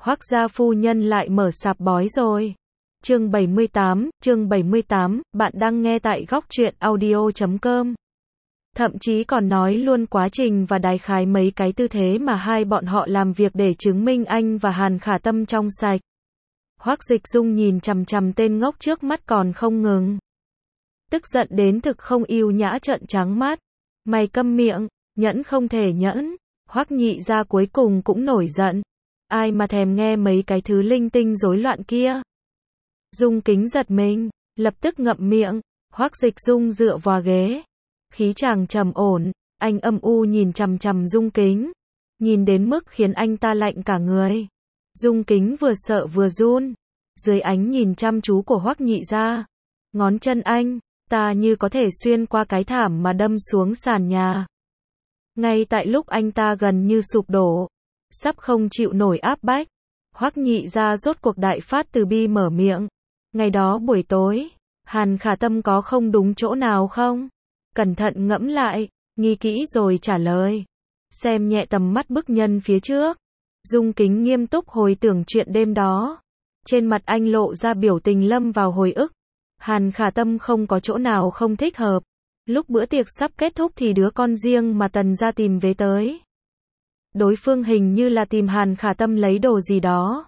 Hoắc gia phu nhân lại mở sạp bói rồi. Chương 78, bạn đang nghe tại góc truyện audio.com. Thậm chí còn nói luôn quá trình và đại khái mấy cái tư thế mà hai bọn họ làm việc để chứng minh anh và Hàn Khả Tâm trong sạch. Hoắc Dịch Dung nhìn chằm chằm tên ngốc trước mắt còn không ngừng. Tức giận đến thực không yêu nhã trợn trắng mắt. Mày câm miệng, nhẫn không thể nhẫn. Hoắc Nhị gia cuối cùng cũng nổi giận. Ai mà thèm nghe mấy cái thứ linh tinh rối loạn kia. Dung Kính giật mình, lập tức ngậm miệng. Hoắc Dịch Dung dựa vào ghế. Khí chàng trầm ổn, anh âm u nhìn chằm chằm Dung Kính. Nhìn đến mức khiến anh ta lạnh cả người. Dung Kính vừa sợ vừa run. Dưới ánh nhìn chăm chú của Hoắc Nhị gia, ngón chân anh ta như có thể xuyên qua cái thảm mà đâm xuống sàn nhà. Ngay tại lúc anh ta gần như sụp đổ, sắp không chịu nổi áp bách, Hoắc Nhị gia rốt cuộc đại phát từ bi mở miệng. Ngày đó buổi tối, Hàn Khả Tâm có không đúng chỗ nào không? Cẩn thận ngẫm lại, nghĩ kỹ rồi trả lời. Xem nhẹ tầm mắt bức nhân phía trước. Dung Kính nghiêm túc hồi tưởng chuyện đêm đó. Trên mặt anh lộ ra biểu tình lâm vào hồi ức. Hàn Khả Tâm không có chỗ nào không thích hợp. Lúc bữa tiệc sắp kết thúc thì đứa con riêng mà Tần gia tìm về tới. Đối phương hình như là tìm Hàn Khả Tâm lấy đồ gì đó.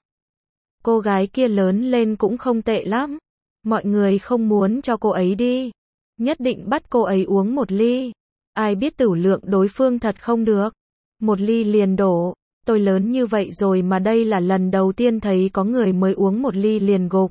Cô gái kia lớn lên cũng không tệ lắm. Mọi người không muốn cho cô ấy đi. Nhất định bắt cô ấy uống một ly. Ai biết tửu lượng đối phương thật không được. Một ly liền đổ. Tôi lớn như vậy rồi mà đây là lần đầu tiên thấy có người mới uống một ly liền gục.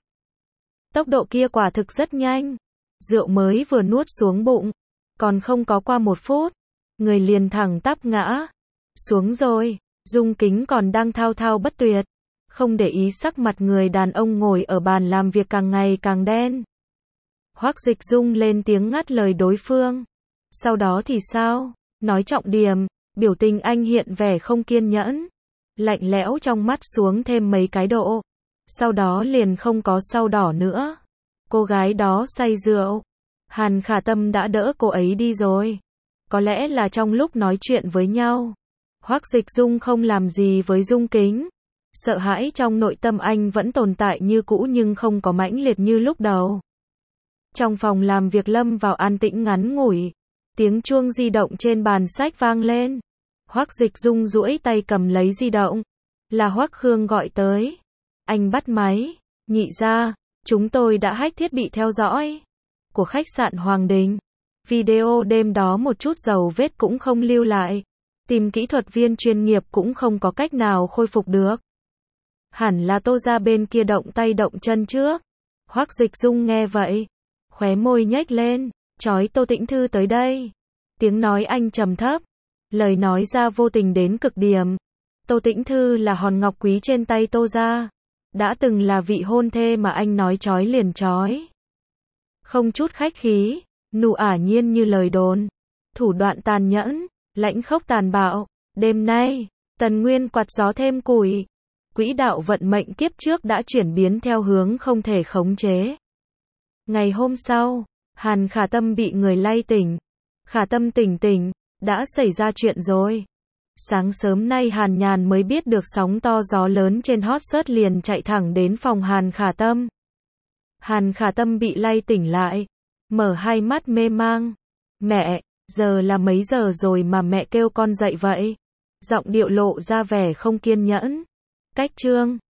Tốc độ kia quả thực rất nhanh. Rượu mới vừa nuốt xuống bụng. Còn không có qua 1 phút. Người liền thẳng tắp ngã xuống rồi. Dung Kính còn đang thao thao bất tuyệt. Không để ý sắc mặt người đàn ông ngồi ở bàn làm việc càng ngày càng đen. Hoắc Dịch Dung lên tiếng ngắt lời đối phương. Sau đó thì sao? Nói trọng điểm. Biểu tình anh hiện vẻ không kiên nhẫn. Lạnh lẽo trong mắt xuống thêm mấy cái độ. Sau đó liền không có sau đỏ nữa. Cô gái đó say rượu. Hàn Khả Tâm đã đỡ cô ấy đi rồi. Có lẽ là trong lúc nói chuyện với nhau, Hoắc Dịch Dung không làm gì với Dung Kính. Sợ hãi trong nội tâm anh vẫn tồn tại như cũ nhưng không có mãnh liệt như lúc đầu. Trong phòng làm việc lâm vào an tĩnh ngắn ngủi. Tiếng chuông di động trên bàn sách vang lên. Hoắc Dịch Dung duỗi tay cầm lấy di động. Là Hoắc Khương gọi tới. Anh bắt máy. Nhị gia, chúng tôi đã hack thiết bị theo dõi của khách sạn Hoàng Đình. Video đêm đó một chút dấu vết cũng không lưu lại. Tìm kỹ thuật viên chuyên nghiệp cũng không có cách nào khôi phục được. Hẳn là Tô gia bên kia động tay động chân trước. Hoắc Dịch Dung nghe vậy, khóe môi nhếch lên, chói Tô Tĩnh Thư tới đây. Tiếng nói anh trầm thấp, lời nói ra vô tình đến cực điểm. Tô Tĩnh Thư là hòn ngọc quý trên tay Tô gia, đã từng là vị hôn thê mà anh nói chói liền chói. Không chút khách khí, nụ ả nhiên như lời đồn, thủ đoạn tàn nhẫn, lãnh khốc tàn bạo. Đêm nay, Tần Nguyên quạt gió thêm củi. Quỹ đạo vận mệnh kiếp trước đã chuyển biến theo hướng không thể khống chế. Ngày hôm sau, Hàn Khả Tâm bị người lay tỉnh. Khả Tâm tỉnh, đã xảy ra chuyện rồi. Sáng sớm nay Hàn Nhàn mới biết được sóng to gió lớn trên hot search liền chạy thẳng đến phòng Hàn Khả Tâm. Hàn Khả Tâm bị lay tỉnh lại, mở hai mắt mê mang. Mẹ, giờ là mấy giờ rồi mà mẹ kêu con dậy vậy? Giọng điệu lộ ra vẻ không kiên nhẫn. Cách chương